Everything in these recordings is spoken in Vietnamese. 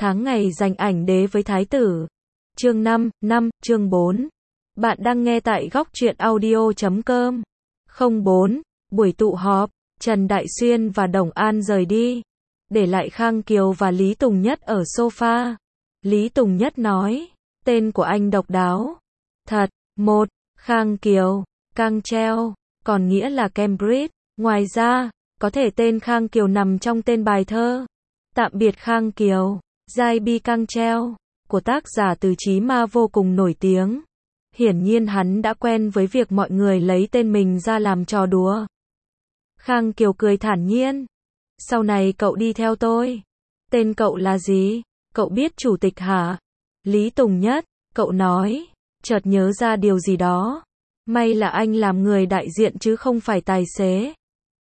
Tháng ngày dành ảnh đế với thái tử. Chương 5, chương 4. Bạn đang nghe tại góc truyện audio.com. 04. Buổi tụ họp, Trần Đại Xuyên và Đồng An rời đi, để lại Khang Kiều và Lý Tùng Nhất ở sofa. Lý Tùng Nhất nói, tên của anh độc đáo. Thật, một, Khang Kiều, Cang Treo, còn nghĩa là Cambridge. Ngoài ra, có thể tên Khang Kiều nằm trong tên bài thơ Tạm biệt Khang Kiều, Giai Bi Cang Treo, của tác giả Từ Chí Ma vô cùng nổi tiếng. Hiển nhiên hắn đã quen với việc mọi người lấy tên mình ra làm trò đùa. Khang Kiều cười thản nhiên. Sau này cậu đi theo tôi. Tên cậu là gì? Cậu biết chủ tịch hả? Lý Tùng Nhất, cậu nói, chợt nhớ ra điều gì đó. May là anh làm người đại diện chứ không phải tài xế.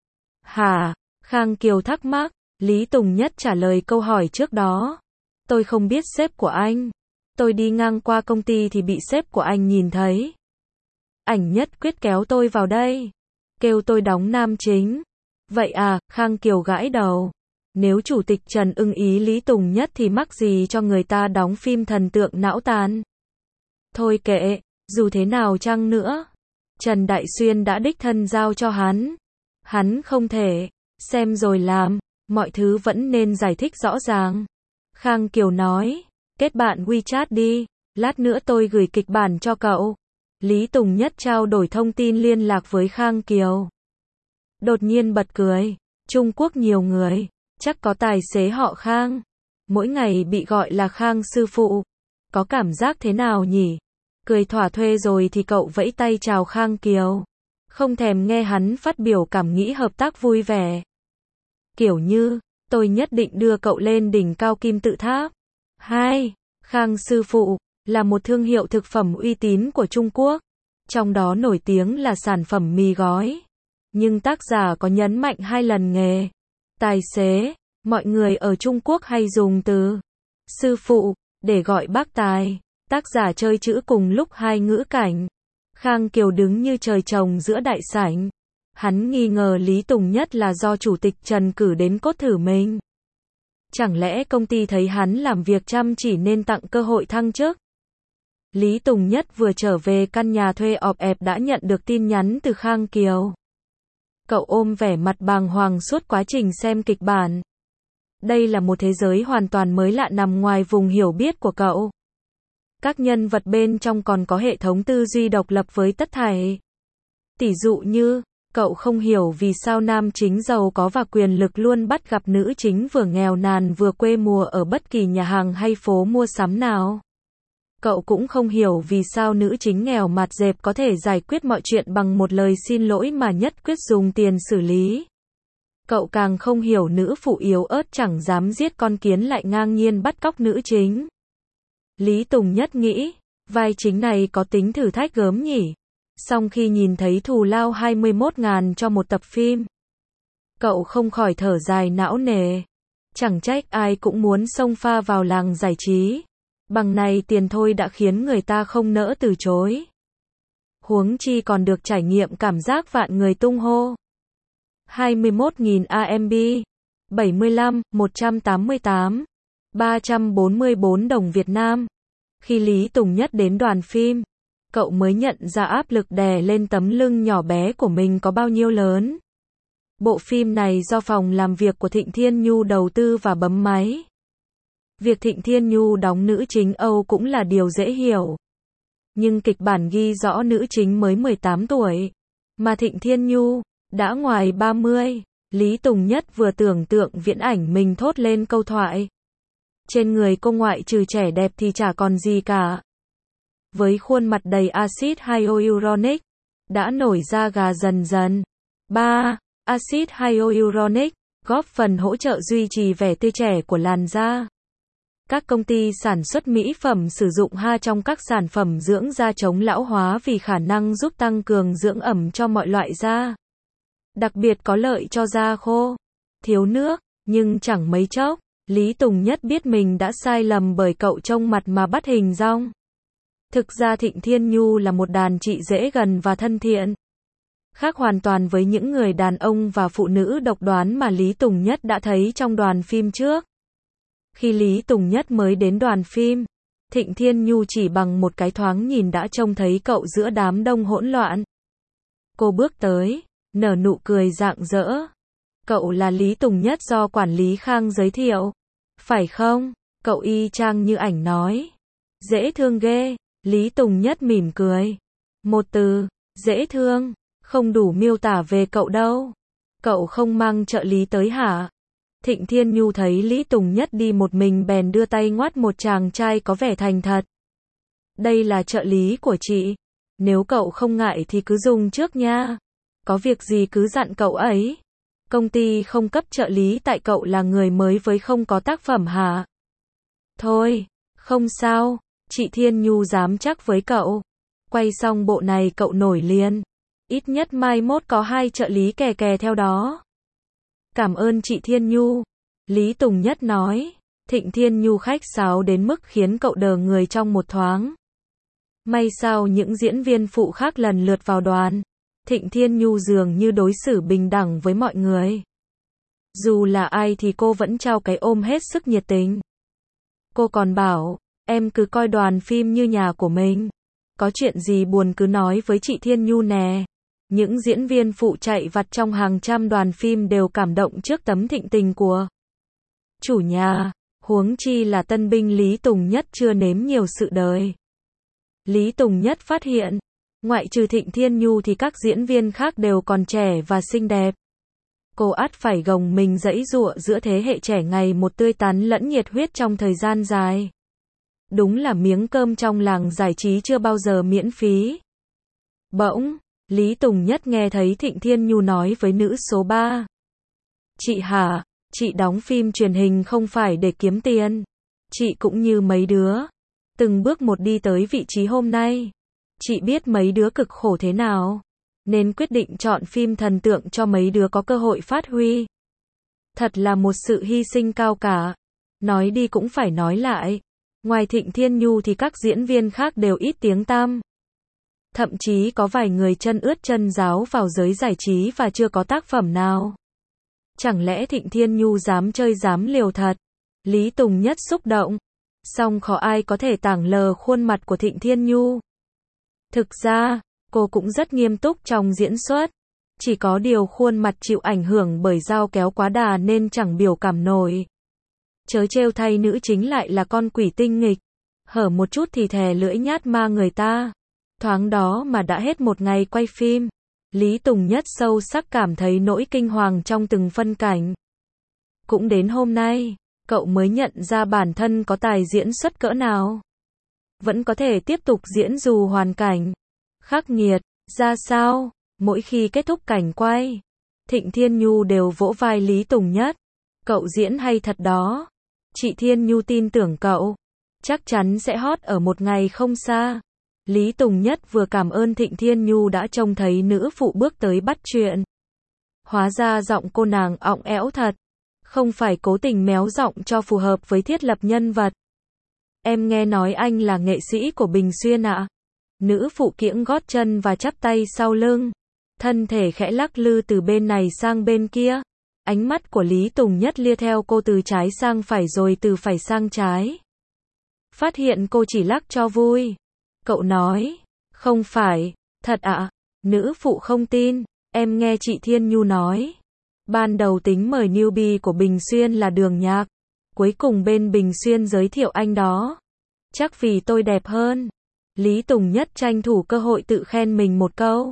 Hả? Khang Kiều thắc mắc. Lý Tùng Nhất trả lời câu hỏi trước đó. Tôi không biết sếp của anh. Tôi đi ngang qua công ty thì bị sếp của anh nhìn thấy. Ảnh Nhất quyết kéo tôi vào đây, kêu tôi đóng nam chính. Vậy à? Khang Kiều gãi đầu. Nếu chủ tịch Trần ưng ý Lý Tùng Nhất thì mắc gì cho người ta đóng phim thần tượng não tàn. Thôi kệ, dù thế nào chăng nữa, Trần Đại Xuyên đã đích thân giao cho hắn. Hắn không thể xem rồi làm, mọi thứ vẫn nên giải thích rõ ràng. Khang Kiều nói, kết bạn WeChat đi, lát nữa tôi gửi kịch bản cho cậu. Lý Tùng Nhất trao đổi thông tin liên lạc với Khang Kiều. Đột nhiên bật cười, Trung Quốc nhiều người, chắc có tài xế họ Khang. Mỗi ngày bị gọi là Khang sư phụ. Có cảm giác thế nào nhỉ? Cười thỏa thuê rồi thì cậu vẫy tay chào Khang Kiều. Không thèm nghe hắn phát biểu cảm nghĩ hợp tác vui vẻ. Kiểu như, tôi nhất định đưa cậu lên đỉnh cao kim tự tháp. 2. Khang sư phụ là một thương hiệu thực phẩm uy tín của Trung Quốc. Trong đó nổi tiếng là sản phẩm mì gói. Nhưng tác giả có nhấn mạnh 2 lần nghề tài xế. Mọi người ở Trung Quốc hay dùng từ sư phụ để gọi bác tài. Tác giả chơi chữ cùng lúc 2 ngữ cảnh. Khang Kiều đứng như trời trồng giữa đại sảnh. Hắn nghi ngờ Lý Tùng Nhất là do chủ tịch Trần cử đến cốt thử mình. Chẳng lẽ công ty thấy hắn làm việc chăm chỉ nên tặng cơ hội thăng chức? Lý Tùng Nhất vừa trở về căn nhà thuê ọp ẹp đã nhận được tin nhắn từ Khang Kiều. Cậu ôm vẻ mặt bàng hoàng suốt quá trình xem kịch bản. Đây là một thế giới hoàn toàn mới lạ nằm ngoài vùng hiểu biết của cậu. Các nhân vật bên trong còn có hệ thống tư duy độc lập với tất thảy. Tỷ dụ như, cậu không hiểu vì sao nam chính giàu có và quyền lực luôn bắt gặp nữ chính vừa nghèo nàn vừa quê mùa ở bất kỳ nhà hàng hay phố mua sắm nào. Cậu cũng không hiểu vì sao nữ chính nghèo mạt dẹp có thể giải quyết mọi chuyện bằng một lời xin lỗi mà nhất quyết dùng tiền xử lý. Cậu càng không hiểu nữ phụ yếu ớt chẳng dám giết con kiến lại ngang nhiên bắt cóc nữ chính. Lý Tùng Nhất nghĩ, vai chính này có tính thử thách gớm nhỉ. Song khi nhìn thấy thù lao 21.000 cho một tập phim, cậu không khỏi thở dài não nề. Chẳng trách ai cũng muốn xông pha vào làng giải trí. Bằng này tiền thôi đã khiến người ta không nỡ từ chối. Huống chi còn được trải nghiệm cảm giác vạn người tung hô. 21.000 AMB, 75, 188, 344 đồng Việt Nam. Khi Lý Tùng Nhất đến đoàn phim, cậu mới nhận ra áp lực đè lên tấm lưng nhỏ bé của mình có bao nhiêu lớn. Bộ phim này do phòng làm việc của Thịnh Thiên Nhu đầu tư và bấm máy. Việc Thịnh Thiên Nhu đóng nữ chính Âu cũng là điều dễ hiểu. Nhưng kịch bản ghi rõ nữ chính mới 18 tuổi, mà Thịnh Thiên Nhu đã ngoài 30. Lý Tùng Nhất vừa tưởng tượng viễn ảnh mình thốt lên câu thoại. Trên người cô ngoại trừ trẻ đẹp thì chả còn gì cả. Với khuôn mặt đầy axit hyaluronic, đã nổi da gà dần dần. 3. Axit hyaluronic góp phần hỗ trợ duy trì vẻ tươi trẻ của làn da. Các công ty sản xuất mỹ phẩm sử dụng HA trong các sản phẩm dưỡng da chống lão hóa vì khả năng giúp tăng cường dưỡng ẩm cho mọi loại da. Đặc biệt có lợi cho da khô, thiếu nước, nhưng chẳng mấy chốc, Lý Tùng Nhất biết mình đã sai lầm bởi cậu trông mặt mà bắt hình dong. Thực ra Thịnh Thiên Nhu là một đàn chị dễ gần và thân thiện. Khác hoàn toàn với những người đàn ông và phụ nữ độc đoán mà Lý Tùng Nhất đã thấy trong đoàn phim trước. Khi Lý Tùng Nhất mới đến đoàn phim, Thịnh Thiên Nhu chỉ bằng một cái thoáng nhìn đã trông thấy cậu giữa đám đông hỗn loạn. Cô bước tới, nở nụ cười rạng rỡ. Cậu là Lý Tùng Nhất do quản lý Khang giới thiệu. Phải không? Cậu y chang như ảnh nói. Dễ thương ghê. Lý Tùng Nhất mỉm cười. Một từ, dễ thương, không đủ miêu tả về cậu đâu. Cậu không mang trợ lý tới hả? Thịnh Thiên Nhu thấy Lý Tùng Nhất đi một mình bèn đưa tay ngoắt một chàng trai có vẻ thành thật. Đây là trợ lý của chị. Nếu cậu không ngại thì cứ dùng trước nha. Có việc gì cứ dặn cậu ấy. Công ty không cấp trợ lý tại cậu là người mới với không có tác phẩm hả? Thôi, không sao, chị Thiên Nhu dám chắc với cậu. Quay xong bộ này cậu nổi liền. Ít nhất mai mốt có 2 trợ lý kè kè theo đó. Cảm ơn chị Thiên Nhu. Lý Tùng Nhất nói. Thịnh Thiên Nhu khách sáo đến mức khiến cậu đờ người trong một thoáng. May sao những diễn viên phụ khác lần lượt vào đoàn. Thịnh Thiên Nhu dường như đối xử bình đẳng với mọi người. Dù là ai thì cô vẫn trao cái ôm hết sức nhiệt tình. Cô còn bảo, em cứ coi đoàn phim như nhà của mình. Có chuyện gì buồn cứ nói với chị Thiên Nhu nè. Những diễn viên phụ chạy vặt trong hàng trăm đoàn phim đều cảm động trước tấm thịnh tình của chủ nhà, huống chi là tân binh Lý Tùng Nhất chưa nếm nhiều sự đời. Lý Tùng Nhất phát hiện, ngoại trừ Thịnh Thiên Nhu thì các diễn viên khác đều còn trẻ và xinh đẹp. Cô ắt phải gồng mình giãy giụa giữa thế hệ trẻ ngày một tươi tắn lẫn nhiệt huyết trong thời gian dài. Đúng là miếng cơm trong làng giải trí chưa bao giờ miễn phí. Bỗng, Lý Tùng Nhất nghe thấy Thịnh Thiên Nhu nói với nữ số 3. Chị hả, chị đóng phim truyền hình không phải để kiếm tiền. Chị cũng như mấy đứa. Từng bước một đi tới vị trí hôm nay. Chị biết mấy đứa cực khổ thế nào. Nên quyết định chọn phim thần tượng cho mấy đứa có cơ hội phát huy. Thật là một sự hy sinh cao cả. Nói đi cũng phải nói lại. Ngoài Thịnh Thiên Nhu thì các diễn viên khác đều ít tiếng tăm. Thậm chí có vài người chân ướt chân ráo vào giới giải trí và chưa có tác phẩm nào. Chẳng lẽ Thịnh Thiên Nhu dám chơi dám liều thật? Lý Tùng Nhất xúc động. Song khó ai có thể tảng lờ khuôn mặt của Thịnh Thiên Nhu. Thực ra, cô cũng rất nghiêm túc trong diễn xuất. Chỉ có điều khuôn mặt chịu ảnh hưởng bởi dao kéo quá đà nên chẳng biểu cảm nổi. Chớ trêu thay nữ chính lại là con quỷ tinh nghịch. Hở một chút thì thè lưỡi nhát ma người ta. Thoáng đó mà đã hết một ngày quay phim. Lý Tùng Nhất sâu sắc cảm thấy nỗi kinh hoàng trong từng phân cảnh. Cũng đến hôm nay, cậu mới nhận ra bản thân có tài diễn xuất cỡ nào. Vẫn có thể tiếp tục diễn dù hoàn cảnh khắc nghiệt ra sao. Mỗi khi kết thúc cảnh quay, Thịnh Thiên Nhu đều vỗ vai Lý Tùng Nhất. Cậu diễn hay thật đó. Chị Thiên Nhu tin tưởng cậu. Chắc chắn sẽ hot ở một ngày không xa. Lý Tùng Nhất vừa cảm ơn Thịnh Thiên Nhu đã trông thấy nữ phụ bước tới bắt chuyện. Hóa ra giọng cô nàng ọng ẽo thật. Không phải cố tình méo giọng cho phù hợp với thiết lập nhân vật. Em nghe nói anh là nghệ sĩ của Bình Xuyên ạ. Nữ phụ kiễng gót chân và chắp tay sau lưng. Thân thể khẽ lắc lư từ bên này sang bên kia. Ánh mắt của Lý Tùng Nhất lia theo cô từ trái sang phải rồi từ phải sang trái. Phát hiện cô chỉ lắc cho vui. Cậu nói, không phải, thật ạ. Nữ phụ không tin, em nghe chị Thiên Nhu nói. Ban đầu tính mời newbie của Bình Xuyên là Đường Nhạc. Cuối cùng bên Bình Xuyên giới thiệu anh đó. Chắc vì tôi đẹp hơn. Lý Tùng Nhất tranh thủ cơ hội tự khen mình một câu.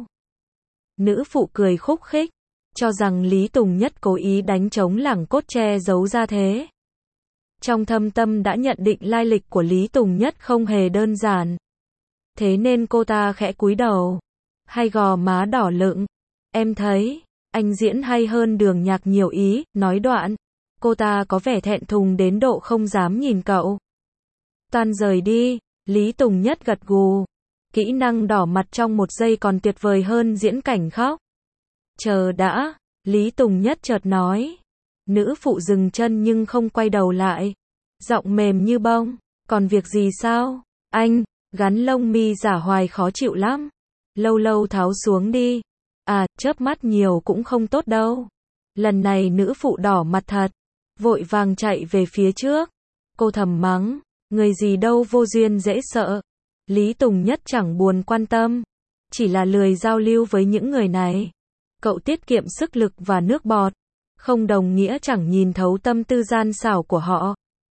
Nữ phụ cười khúc khích, cho rằng Lý Tùng Nhất cố ý đánh trống lảng cốt che giấu ra thế. Trong thâm tâm đã nhận định lai lịch của Lý Tùng Nhất không hề đơn giản. Thế nên cô ta khẽ cúi đầu, hai gò má đỏ lựng. Em thấy, anh diễn hay hơn Đường Nhạc nhiều ý, nói đoạn. Cô ta có vẻ thẹn thùng đến độ không dám nhìn cậu. Toàn rời đi, Lý Tùng Nhất gật gù. Kỹ năng đỏ mặt trong một giây còn tuyệt vời hơn diễn cảnh khóc. Chờ đã, Lý Tùng Nhất chợt nói. Nữ phụ dừng chân nhưng không quay đầu lại. Giọng mềm như bông, còn việc gì sao? Anh, gắn lông mi giả hoài khó chịu lắm. Lâu lâu tháo xuống đi. À, chớp mắt nhiều cũng không tốt đâu. Lần này nữ phụ đỏ mặt thật. Vội vàng chạy về phía trước. Cô thầm mắng, người gì đâu vô duyên dễ sợ. Lý Tùng Nhất chẳng buồn quan tâm, chỉ là lười giao lưu với những người này. Cậu tiết kiệm sức lực và nước bọt, không đồng nghĩa chẳng nhìn thấu tâm tư gian xảo của họ.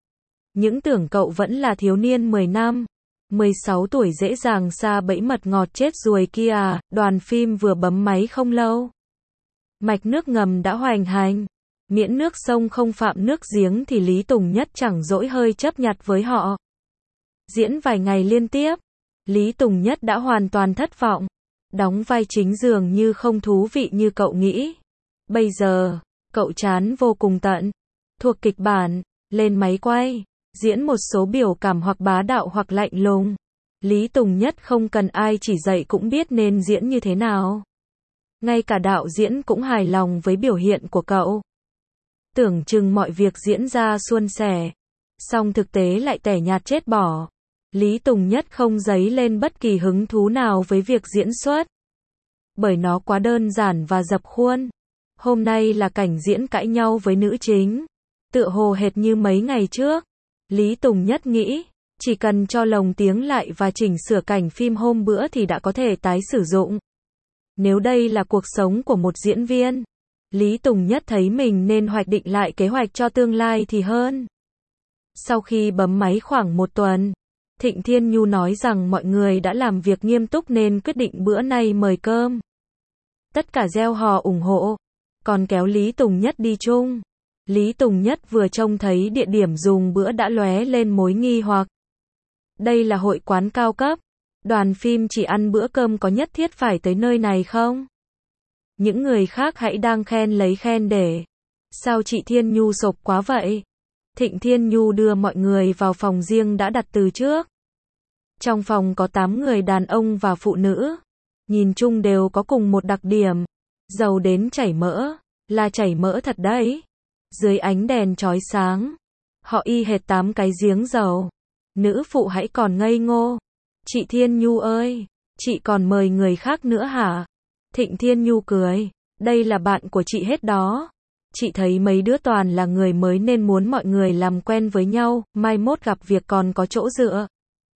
Những tưởng cậu vẫn là thiếu niên 10 năm, 16 tuổi dễ dàng sa bẫy mật ngọt chết ruồi kia à. Đoàn phim vừa bấm máy không lâu, mạch nước ngầm đã hoành hành. Miễn nước sông không phạm nước giếng thì Lý Tùng Nhất chẳng dỗi hơi chấp nhặt với họ. Diễn vài ngày liên tiếp, Lý Tùng Nhất đã hoàn toàn thất vọng. Đóng vai chính dường như không thú vị như cậu nghĩ. Bây giờ, cậu chán vô cùng tận. Thuộc kịch bản, lên máy quay, diễn một số biểu cảm hoặc bá đạo hoặc lạnh lùng. Lý Tùng Nhất không cần ai chỉ dạy cũng biết nên diễn như thế nào. Ngay cả đạo diễn cũng hài lòng với biểu hiện của cậu. Tưởng chừng mọi việc diễn ra suôn sẻ, song thực tế lại tẻ nhạt chết bỏ. Lý Tùng Nhất không dấy lên bất kỳ hứng thú nào với việc diễn xuất, bởi nó quá đơn giản và dập khuôn. Hôm nay là cảnh diễn cãi nhau với nữ chính, tựa hồ hệt như mấy ngày trước. Lý Tùng Nhất nghĩ, chỉ cần cho lồng tiếng lại và chỉnh sửa cảnh phim hôm bữa thì đã có thể tái sử dụng. Nếu đây là cuộc sống của một diễn viên, Lý Tùng Nhất thấy mình nên hoạch định lại kế hoạch cho tương lai thì hơn. Sau khi bấm máy khoảng 1 tuần, Thịnh Thiên Nhu nói rằng mọi người đã làm việc nghiêm túc nên quyết định bữa nay mời cơm. Tất cả reo hò ủng hộ, còn kéo Lý Tùng Nhất đi chung. Lý Tùng Nhất vừa trông thấy địa điểm dùng bữa đã lóe lên mối nghi hoặc. Đây là hội quán cao cấp, đoàn phim chỉ ăn bữa cơm có nhất thiết phải tới nơi này không? Những người khác hãy đang khen lấy khen để. Sao chị Thiên Nhu sộp quá vậy? Thịnh Thiên Nhu đưa mọi người vào phòng riêng đã đặt từ trước. Trong phòng có 8 người đàn ông và phụ nữ. Nhìn chung đều có cùng một đặc điểm. Giàu đến chảy mỡ. Là chảy mỡ thật đấy. Dưới ánh đèn chói sáng, họ y hệt 8 cái giếng dầu. Nữ phụ hãy còn ngây ngô. Chị Thiên Nhu ơi, chị còn mời người khác nữa hả? Thịnh Thiên Nhu cười. Đây là bạn của chị hết đó. Chị thấy mấy đứa toàn là người mới nên muốn mọi người làm quen với nhau, mai mốt gặp việc còn có chỗ dựa.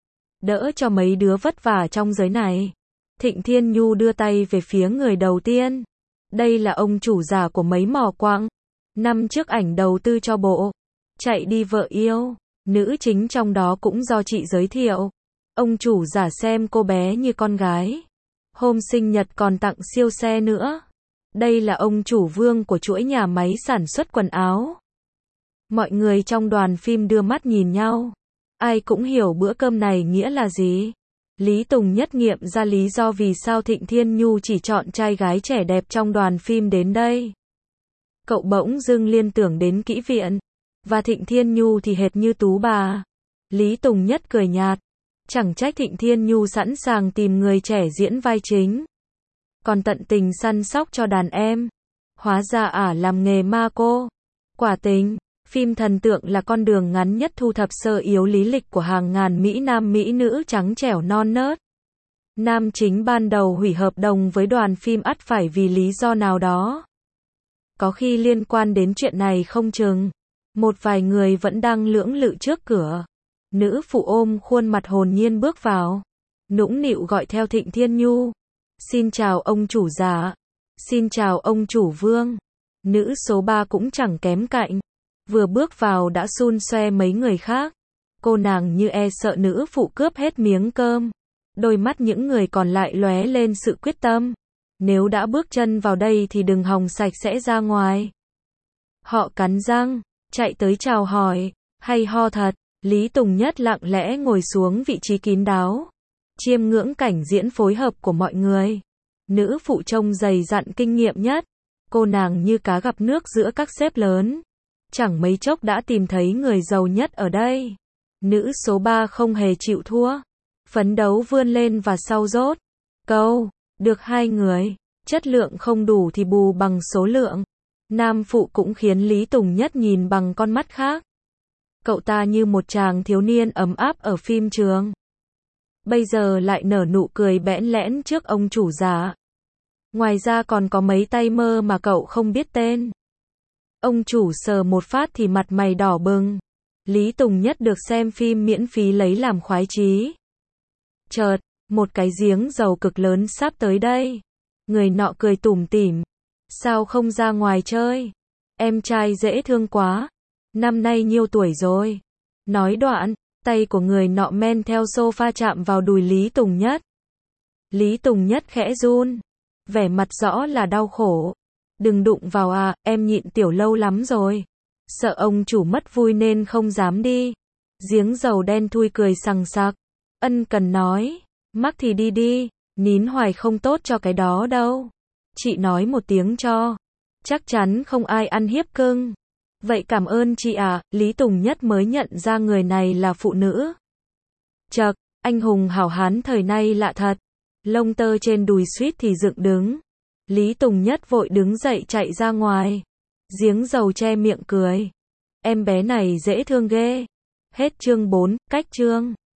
Đỡ cho mấy đứa vất vả trong giới này. Thịnh Thiên Nhu đưa tay về phía người đầu tiên. Đây là ông chủ giả của mấy mỏ quặng. Năm trước ảnh đầu tư cho bộ Chạy Đi Vợ Yêu, nữ chính trong đó cũng do chị giới thiệu. Ông chủ giả xem cô bé như con gái. Hôm sinh nhật còn tặng siêu xe nữa. Đây là ông chủ Vương của chuỗi nhà máy sản xuất quần áo. Mọi người trong đoàn phim đưa mắt nhìn nhau. Ai cũng hiểu bữa cơm này nghĩa là gì. Lý Tùng Nhất nghiệm ra lý do vì sao Thịnh Thiên Nhu chỉ chọn trai gái trẻ đẹp trong đoàn phim đến đây. Cậu bỗng dưng liên tưởng đến Kỹ Viện. Và Thịnh Thiên Nhu thì hệt như Tú bà. Lý Tùng Nhất cười nhạt. Chẳng trách Thịnh Thiên Nhu sẵn sàng tìm người trẻ diễn vai chính. Còn tận tình săn sóc cho đàn em. Hóa ra ả làm nghề ma cô. Quả tình, phim thần tượng là con đường ngắn nhất thu thập sơ yếu lý lịch của hàng ngàn Mỹ Nam Mỹ nữ trắng trẻo non nớt. Nam chính ban đầu hủy hợp đồng với đoàn phim ắt phải vì lý do nào đó. Có khi liên quan đến chuyện này không chừng. Một vài người vẫn đang lưỡng lự trước cửa. Nữ phụ ôm khuôn mặt hồn nhiên bước vào. Nũng nịu gọi theo Thịnh Thiên Nhu. Xin chào ông chủ giả. Xin chào ông chủ Vương. Nữ số 3 cũng chẳng kém cạnh. Vừa bước vào đã xun xoe mấy người khác. Cô nàng như e sợ nữ phụ cướp hết miếng cơm. Đôi mắt những người còn lại lóe lên sự quyết tâm. Nếu đã bước chân vào đây thì đừng hòng sạch sẽ ra ngoài. Họ cắn răng, chạy tới chào hỏi. Hay ho thật. Lý Tùng Nhất lặng lẽ ngồi xuống vị trí kín đáo. Chiêm ngưỡng cảnh diễn phối hợp của mọi người. Nữ phụ trông dày dặn kinh nghiệm nhất. Cô nàng như cá gặp nước giữa các sếp lớn. Chẳng mấy chốc đã tìm thấy người giàu nhất ở đây. Nữ số 3 không hề chịu thua. Phấn đấu vươn lên và sau rốt. Câu, được 2 người. Chất lượng không đủ thì bù bằng số lượng. Nam phụ cũng khiến Lý Tùng Nhất nhìn bằng con mắt khác. Cậu ta như một chàng thiếu niên ấm áp ở phim trường. Bây giờ lại nở nụ cười bẽn lẽn trước ông chủ giả. Ngoài ra còn có mấy tay mơ mà cậu không biết tên. Ông chủ sờ một phát thì mặt mày đỏ bừng. Lý Tùng Nhất được xem phim miễn phí lấy làm khoái chí. Chợt, một cái giếng dầu cực lớn sắp tới đây. Người nọ cười tủm tỉm. Sao không ra ngoài chơi? Em trai dễ thương quá. Năm nay nhiêu tuổi rồi? Nói đoạn, tay của người nọ men theo sofa chạm vào đùi Lý Tùng Nhất. Lý Tùng Nhất khẽ run. Vẻ mặt rõ là đau khổ. Đừng đụng vào à, em nhịn tiểu lâu lắm rồi. Sợ ông chủ mất vui nên không dám đi. Giếng dầu đen thui cười sằng sặc. Ân cần nói. Mắc thì đi đi, nín hoài không tốt cho cái đó đâu. Chị nói một tiếng cho. Chắc chắn không ai ăn hiếp cưng. Vậy cảm ơn chị ạ, Lý Tùng Nhất mới nhận ra người này là phụ nữ. Chậc, anh hùng hảo hán thời nay lạ thật. Lông tơ trên đùi suýt thì dựng đứng. Lý Tùng Nhất vội đứng dậy chạy ra ngoài. Giếng dầu che miệng cười. Em bé này dễ thương ghê. Hết chương 4, cách chương.